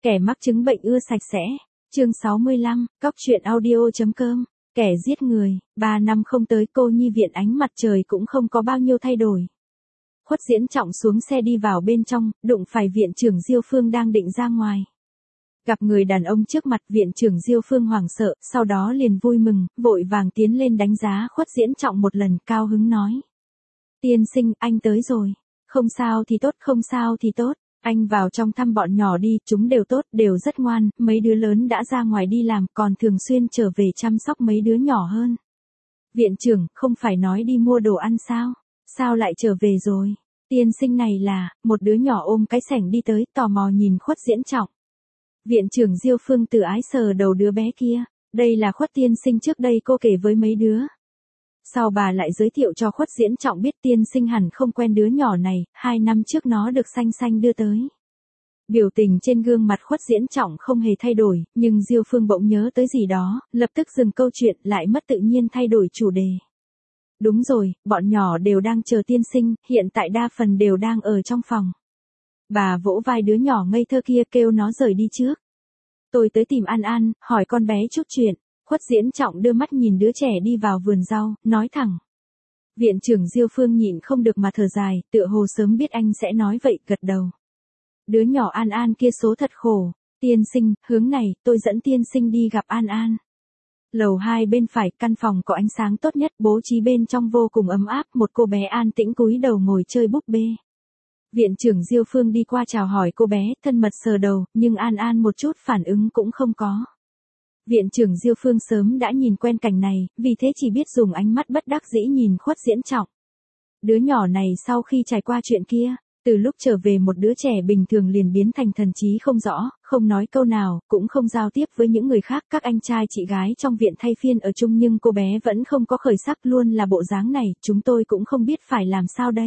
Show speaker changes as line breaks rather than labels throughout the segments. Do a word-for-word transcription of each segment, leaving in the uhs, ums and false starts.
Kẻ mắc chứng bệnh ưa sạch sẽ. Chương sáu mươi lăm, cóc truyện audio chấm com. Kẻ giết người, ba năm không tới cô nhi viện ánh mặt trời cũng không có bao nhiêu thay đổi. Khuất Diễn Trọng xuống xe đi vào bên trong, đụng phải viện trưởng Diêu Phương đang định ra ngoài. Gặp người đàn ông trước mặt, viện trưởng Diêu Phương hoảng sợ, sau đó liền vui mừng, vội vàng tiến lên đánh giá Khuất Diễn Trọng một lần, cao hứng nói. Tiên sinh, anh tới rồi. Không sao thì tốt, không sao thì tốt. Anh vào trong thăm bọn nhỏ đi, chúng đều tốt, đều rất ngoan, mấy đứa lớn đã ra ngoài đi làm, còn thường xuyên trở về chăm sóc mấy đứa nhỏ hơn. Viện trưởng, không phải nói đi mua đồ ăn sao? Sao lại trở về rồi? Tiên sinh này là, một đứa nhỏ ôm cái sẻng đi tới, tò mò nhìn Khuất Diễn Trọng. Viện trưởng Diêu Phương từ ái sờ đầu đứa bé kia, đây là Khuất tiên sinh trước đây cô kể với mấy đứa. Sau bà lại giới thiệu cho Khuất Diễn Trọng biết tiên sinh hẳn không quen đứa nhỏ này, hai năm trước nó được Xanh Xanh đưa tới. Biểu tình trên gương mặt Khuất Diễn Trọng không hề thay đổi, nhưng Diêu Phương bỗng nhớ tới gì đó, lập tức dừng câu chuyện, lại mất tự nhiên thay đổi chủ đề. Đúng rồi, bọn nhỏ đều đang chờ tiên sinh, hiện tại đa phần đều đang ở trong phòng. Bà vỗ vai đứa nhỏ ngây thơ kia, kêu nó rời đi trước. Tôi tới tìm An An, hỏi con bé chút chuyện. Khuất Diễn Trọng đưa mắt nhìn đứa trẻ đi vào vườn rau, nói thẳng. Viện trưởng Diêu Phương nhịn không được mà thở dài, tựa hồ sớm biết anh sẽ nói vậy, gật đầu. Đứa nhỏ An An kia số thật khổ. Tiên sinh, hướng này, tôi dẫn tiên sinh đi gặp An An. Lầu hai bên phải, căn phòng có ánh sáng tốt nhất, bố trí bên trong vô cùng ấm áp, một cô bé an tĩnh cúi đầu ngồi chơi búp bê. Viện trưởng Diêu Phương đi qua chào hỏi cô bé, thân mật sờ đầu, nhưng An An một chút phản ứng cũng không có. Viện trưởng Diêu Phương sớm đã nhìn quen cảnh này, vì thế chỉ biết dùng ánh mắt bất đắc dĩ nhìn Khuất Diễn Trọng. Đứa nhỏ này sau khi trải qua chuyện kia, từ lúc trở về một đứa trẻ bình thường liền biến thành thần trí không rõ, không nói câu nào, cũng không giao tiếp với những người khác. Các anh trai chị gái trong viện thay phiên ở chung nhưng cô bé vẫn không có khởi sắc, luôn là bộ dáng này, chúng tôi cũng không biết phải làm sao đây.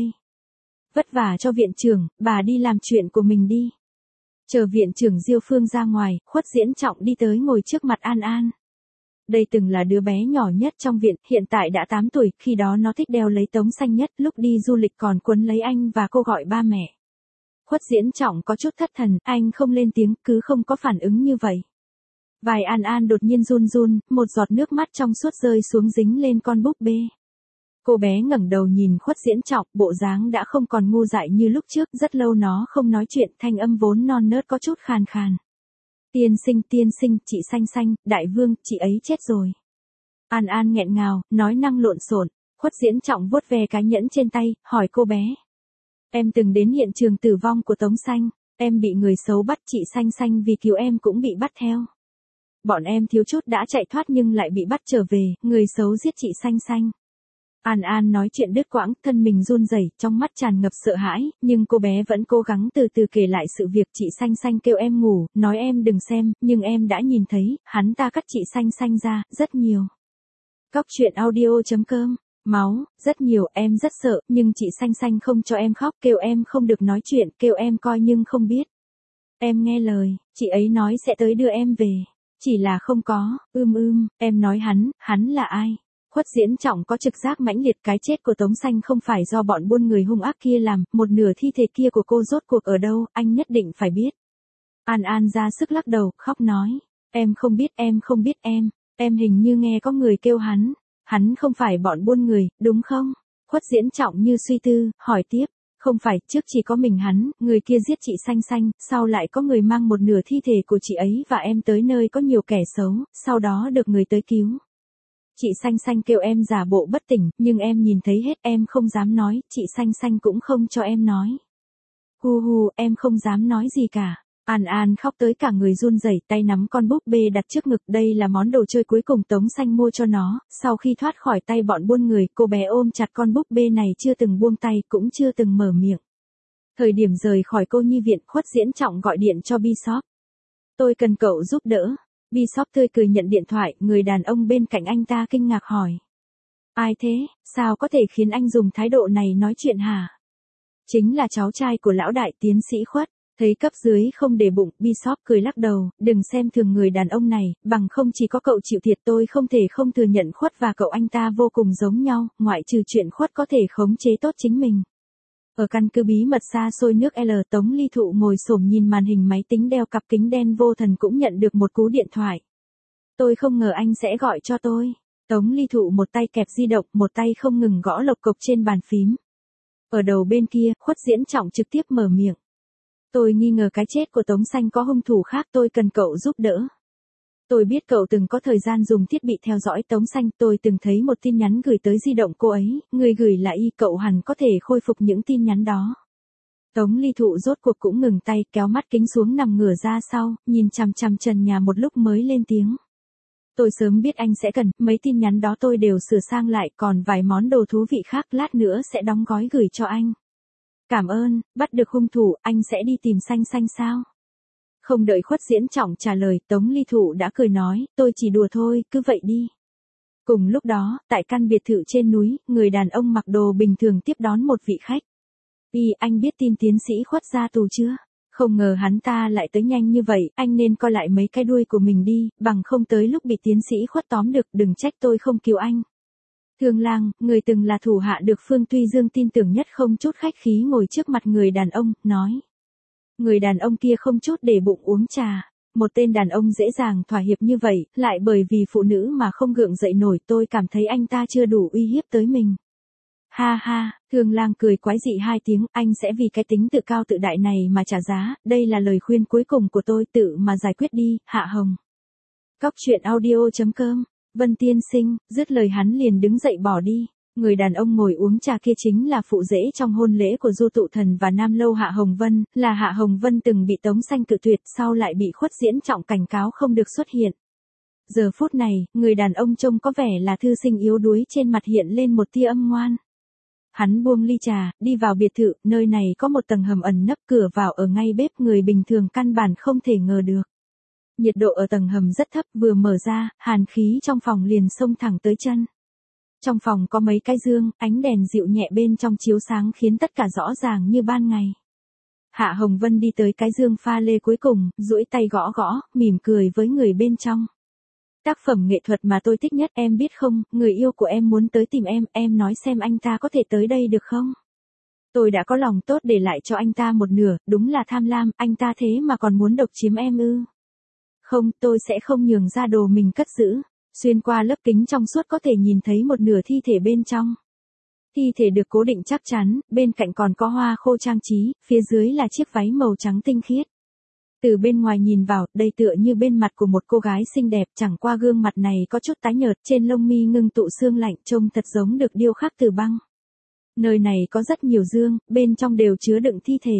Vất vả cho viện trưởng, bà đi làm chuyện của mình đi. Chờ viện trưởng Diêu Phương ra ngoài, Khuất Diễn Trọng đi tới ngồi trước mặt An An. Đây từng là đứa bé nhỏ nhất trong viện, hiện tại đã tám tuổi, khi đó nó thích đeo lấy tống xanh nhất, lúc đi du lịch còn quấn lấy anh và cô gọi ba mẹ. Khuất Diễn Trọng có chút thất thần, anh không lên tiếng, cứ không có phản ứng như vậy. Vai An An đột nhiên run run, một giọt nước mắt trong suốt rơi xuống dính lên con búp bê. Cô bé ngẩng đầu nhìn Khuất Diễn Trọng, bộ dáng đã không còn ngu dại như lúc trước, rất lâu nó không nói chuyện, thanh âm vốn non nớt có chút khàn khàn. Tiên sinh, tiên sinh, chị Xanh Xanh, đại vương, chị ấy chết rồi. An An nghẹn ngào, nói năng lộn xộn. Khuất Diễn Trọng vuốt ve cái nhẫn trên tay, hỏi cô bé. Em từng đến hiện trường tử vong của Tống Xanh, em bị người xấu bắt, chị Xanh Xanh vì cứu em cũng bị bắt theo. Bọn em thiếu chút đã chạy thoát nhưng lại bị bắt trở về, người xấu giết chị Xanh Xanh. An An nói chuyện đứt quãng, thân mình run rẩy, trong mắt tràn ngập sợ hãi, nhưng cô bé vẫn cố gắng từ từ kể lại sự việc. Chị Xanh Xanh kêu em ngủ, nói em đừng xem, nhưng em đã nhìn thấy, hắn ta cắt chị Xanh Xanh ra, rất nhiều. Cóc truyện audio chấm com, máu, rất nhiều, em rất sợ, nhưng chị Xanh Xanh không cho em khóc, kêu em không được nói chuyện, kêu em coi nhưng không biết. Em nghe lời, chị ấy nói sẽ tới đưa em về, chỉ là không có, ưm ưm, em nói hắn, hắn là ai? Khuất Diễn Trọng có trực giác mãnh liệt, cái chết của Tống Xanh không phải do bọn buôn người hung ác kia làm, một nửa thi thể kia của cô rốt cuộc ở đâu, anh nhất định phải biết. An An ra sức lắc đầu, khóc nói, em không biết, em không biết em, em hình như nghe có người kêu hắn, hắn không phải bọn buôn người, đúng không? Khuất Diễn Trọng như suy tư, hỏi tiếp, không phải, trước chỉ có mình hắn, người kia giết chị Xanh Xanh, sau lại có người mang một nửa thi thể của chị ấy và em tới nơi có nhiều kẻ xấu, sau đó được người tới cứu. Chị Xanh Xanh kêu em giả bộ bất tỉnh, nhưng em nhìn thấy hết, em không dám nói, chị Xanh Xanh cũng không cho em nói. Hu hu, em không dám nói gì cả. An An khóc tới cả người run rẩy, tay nắm con búp bê đặt trước ngực, đây là món đồ chơi cuối cùng Tống Xanh mua cho nó, sau khi thoát khỏi tay bọn buôn người, cô bé ôm chặt con búp bê này chưa từng buông tay, cũng chưa từng mở miệng. Thời điểm rời khỏi cô nhi viện, Khuất Diễn Trọng gọi điện cho Bishop. Tôi cần cậu giúp đỡ. Bishop tươi cười nhận điện thoại, người đàn ông bên cạnh anh ta kinh ngạc hỏi. Ai thế, sao có thể khiến anh dùng thái độ này nói chuyện hả? Chính là cháu trai của lão đại tiến sĩ Khuất. Thấy cấp dưới không để bụng, Bishop cười lắc đầu, đừng xem thường người đàn ông này, bằng không chỉ có cậu chịu thiệt. Tôi không thể không thừa nhận Khuất và cậu anh ta vô cùng giống nhau, ngoại trừ chuyện Khuất có thể khống chế tốt chính mình. Ở căn cứ bí mật xa xôi nước L, Tống Ly Thụ ngồi xổm nhìn màn hình máy tính đeo cặp kính đen vô thần cũng nhận được một cú điện thoại. Tôi không ngờ anh sẽ gọi cho tôi. Tống Ly Thụ một tay kẹp di động, một tay không ngừng gõ lộc cộc trên bàn phím. Ở đầu bên kia, Khuất Diễn Trọng trực tiếp mở miệng. Tôi nghi ngờ cái chết của Tống Xanh có hung thủ khác, tôi cần cậu giúp đỡ. Tôi biết cậu từng có thời gian dùng thiết bị theo dõi Tống Xanh, tôi từng thấy một tin nhắn gửi tới di động cô ấy, người gửi là Y, cậu hẳn có thể khôi phục những tin nhắn đó. Tống Ly Thụ rốt cuộc cũng ngừng tay, kéo mắt kính xuống nằm ngửa ra sau, nhìn chằm chằm trần nhà một lúc mới lên tiếng. Tôi sớm biết anh sẽ cần, mấy tin nhắn đó tôi đều sửa sang lại, còn vài món đồ thú vị khác lát nữa sẽ đóng gói gửi cho anh. Cảm ơn, bắt được hung thủ, anh sẽ đi tìm Xanh Xanh sao? Không đợi Khuất Diễn Trọng trả lời, Tống Ly Thụ đã cười nói, tôi chỉ đùa thôi, cứ vậy đi. Cùng lúc đó, tại căn biệt thự trên núi, người đàn ông mặc đồ bình thường tiếp đón một vị khách. Y, anh biết tin tiến sĩ Khuất ra tù chưa? Không ngờ hắn ta lại tới nhanh như vậy, anh nên coi lại mấy cái đuôi của mình đi, bằng không tới lúc bị tiến sĩ Khuất tóm được, đừng trách tôi không cứu anh. Thương Lang, người từng là thủ hạ được Phương Tuy Dương tin tưởng nhất không chút khách khí ngồi trước mặt người đàn ông, nói. Người đàn ông kia không chút để bụng uống trà. Một tên đàn ông dễ dàng thỏa hiệp như vậy, lại bởi vì phụ nữ mà không gượng dậy nổi, tôi cảm thấy anh ta chưa đủ uy hiếp tới mình. Ha ha, Thương Lang cười quái dị hai tiếng, anh sẽ vì cái tính tự cao tự đại này mà trả giá, đây là lời khuyên cuối cùng của tôi, tự mà giải quyết đi, Hạ Hồng. Cóc truyện audio chấm com, Vân Tiên Sinh, dứt lời hắn liền đứng dậy bỏ đi. Người đàn ông ngồi uống trà kia chính là phụ rể trong hôn lễ của Du Tụ Thần và Nam Lâu Hạ Hồng Vân, là Hạ Hồng Vân từng bị Tống Xanh cự tuyệt, sau lại bị Khuất Diễn Trọng cảnh cáo không được xuất hiện. Giờ phút này, người đàn ông trông có vẻ là thư sinh yếu đuối, trên mặt hiện lên một tia âm ngoan. Hắn buông ly trà, đi vào biệt thự, nơi này có một tầng hầm ẩn nấp, cửa vào ở ngay bếp, người bình thường căn bản không thể ngờ được. Nhiệt độ ở tầng hầm rất thấp, vừa mở ra, hàn khí trong phòng liền xông thẳng tới chân. Trong phòng có mấy cái dương, ánh đèn dịu nhẹ bên trong chiếu sáng khiến tất cả rõ ràng như ban ngày. Hạ Hồng Vân đi tới cái dương pha lê cuối cùng, duỗi tay gõ gõ, mỉm cười với người bên trong. Tác phẩm nghệ thuật mà tôi thích nhất, em biết không, người yêu của em muốn tới tìm em, em nói xem anh ta có thể tới đây được không? Tôi đã có lòng tốt để lại cho anh ta một nửa, đúng là tham lam, anh ta thế mà còn muốn độc chiếm em ư? Không, tôi sẽ không nhường ra đồ mình cất giữ. Xuyên qua lớp kính trong suốt có thể nhìn thấy một nửa thi thể bên trong. Thi thể được cố định chắc chắn, bên cạnh còn có hoa khô trang trí, phía dưới là chiếc váy màu trắng tinh khiết. Từ bên ngoài nhìn vào, đây tựa như bên mặt của một cô gái xinh đẹp, chẳng qua gương mặt này có chút tái nhợt, trên lông mi ngưng tụ sương lạnh, trông thật giống được điêu khắc từ băng. Nơi này có rất nhiều dương, bên trong đều chứa đựng thi thể.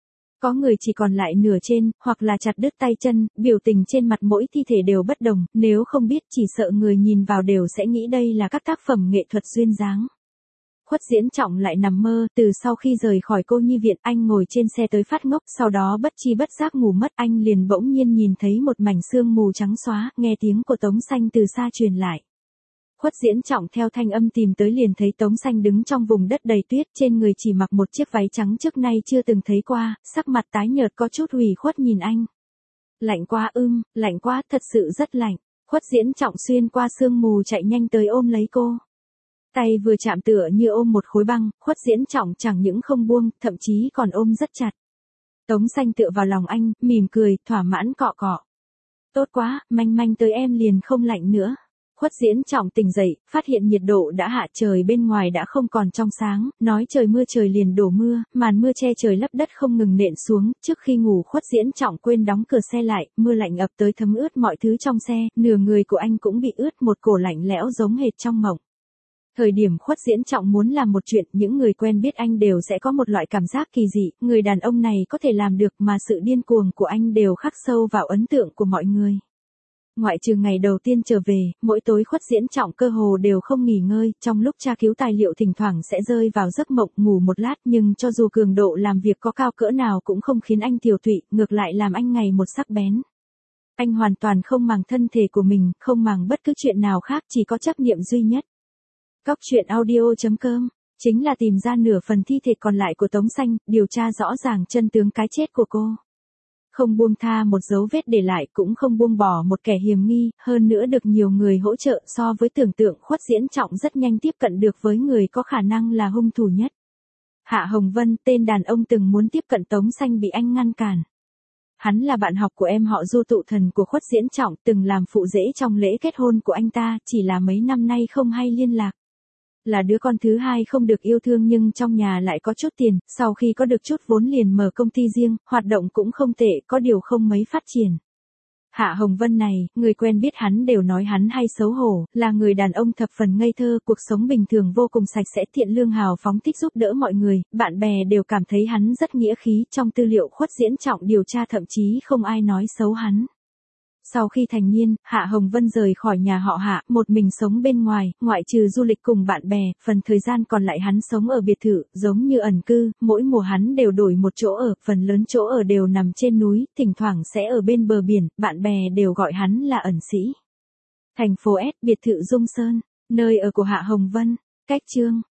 Có người chỉ còn lại nửa trên, hoặc là chặt đứt tay chân, biểu tình trên mặt mỗi thi thể đều bất đồng, nếu không biết chỉ sợ người nhìn vào đều sẽ nghĩ đây là các tác phẩm nghệ thuật duyên dáng. Khuất Diễn Trọng lại nằm mơ, từ sau khi rời khỏi cô nhi viện anh ngồi trên xe tới phát ngốc, sau đó bất chi bất giác ngủ mất, anh liền bỗng nhiên nhìn thấy một mảnh sương mù trắng xóa, nghe tiếng của Tống Xanh từ xa truyền lại. Khuất Diễn Trọng theo thanh âm tìm tới liền thấy Tống Xanh đứng trong vùng đất đầy tuyết, trên người chỉ mặc một chiếc váy trắng trước nay chưa từng thấy qua, sắc mặt tái nhợt có chút ủy khuất nhìn anh. Lạnh quá ưm, lạnh quá, thật sự rất lạnh. Khuất Diễn Trọng xuyên qua sương mù chạy nhanh tới ôm lấy cô. Tay vừa chạm tựa như ôm một khối băng, Khuất Diễn Trọng chẳng những không buông, thậm chí còn ôm rất chặt. Tống Xanh tựa vào lòng anh, mỉm cười, thỏa mãn cọ cọ. Tốt quá, manh manh tới em liền không lạnh nữa. Khuất Diễn Trọng tỉnh dậy, phát hiện nhiệt độ đã hạ, trời bên ngoài đã không còn trong sáng, nói trời mưa trời liền đổ mưa, màn mưa che trời lấp đất không ngừng nện xuống, trước khi ngủ Khuất Diễn Trọng quên đóng cửa xe lại, mưa lạnh ập tới thấm ướt mọi thứ trong xe, nửa người của anh cũng bị ướt, một cổ lạnh lẽo giống hệt trong mộng. Thời điểm Khuất Diễn Trọng muốn làm một chuyện, những người quen biết anh đều sẽ có một loại cảm giác kỳ dị, người đàn ông này có thể làm được mà sự điên cuồng của anh đều khắc sâu vào ấn tượng của mọi người. Ngoại trừ ngày đầu tiên trở về, mỗi tối Khuất Diễn Trọng cơ hồ đều không nghỉ ngơi, trong lúc tra cứu tài liệu thỉnh thoảng sẽ rơi vào giấc mộng ngủ một lát, nhưng cho dù cường độ làm việc có cao cỡ nào cũng không khiến anh tiều tụy, ngược lại làm anh ngày một sắc bén. Anh hoàn toàn không màng thân thể của mình, không màng bất cứ chuyện nào khác, chỉ có chấp niệm duy nhất. Cóc truyện audio chấm com, chính là tìm ra nửa phần thi thể còn lại của Tống Xanh, điều tra rõ ràng chân tướng cái chết của cô. Không buông tha một dấu vết để lại, cũng không buông bỏ một kẻ hiểm nghi, hơn nữa được nhiều người hỗ trợ, so với tưởng tượng Khuất Diễn Trọng rất nhanh tiếp cận được với người có khả năng là hung thủ nhất. Hạ Hồng Vân, tên đàn ông từng muốn tiếp cận Tống Xanh bị anh ngăn cản. Hắn là bạn học của em họ Du tụ thần của Khuất Diễn Trọng, từng làm phụ rể trong lễ kết hôn của anh ta, chỉ là mấy năm nay không hay liên lạc. Là đứa con thứ hai không được yêu thương nhưng trong nhà lại có chút tiền, sau khi có được chút vốn liền mở công ty riêng, hoạt động cũng không tệ, có điều không mấy phát triển. Hạ Hồng Vân này, người quen biết hắn đều nói hắn hay xấu hổ, là người đàn ông thập phần ngây thơ, cuộc sống bình thường vô cùng sạch sẽ, thiện lương hào phóng, thích giúp đỡ mọi người, bạn bè đều cảm thấy hắn rất nghĩa khí, trong tư liệu Khuất Diễn Trọng điều tra thậm chí không ai nói xấu hắn. Sau khi thành niên, Hạ Hồng Vân rời khỏi nhà họ Hạ, một mình sống bên ngoài, ngoại trừ du lịch cùng bạn bè, phần thời gian còn lại hắn sống ở biệt thự, giống như ẩn cư, mỗi mùa hắn đều đổi một chỗ ở, phần lớn chỗ ở đều nằm trên núi, thỉnh thoảng sẽ ở bên bờ biển, bạn bè đều gọi hắn là ẩn sĩ. Thành phố S, biệt thự Dung Sơn, nơi ở của Hạ Hồng Vân, cách chương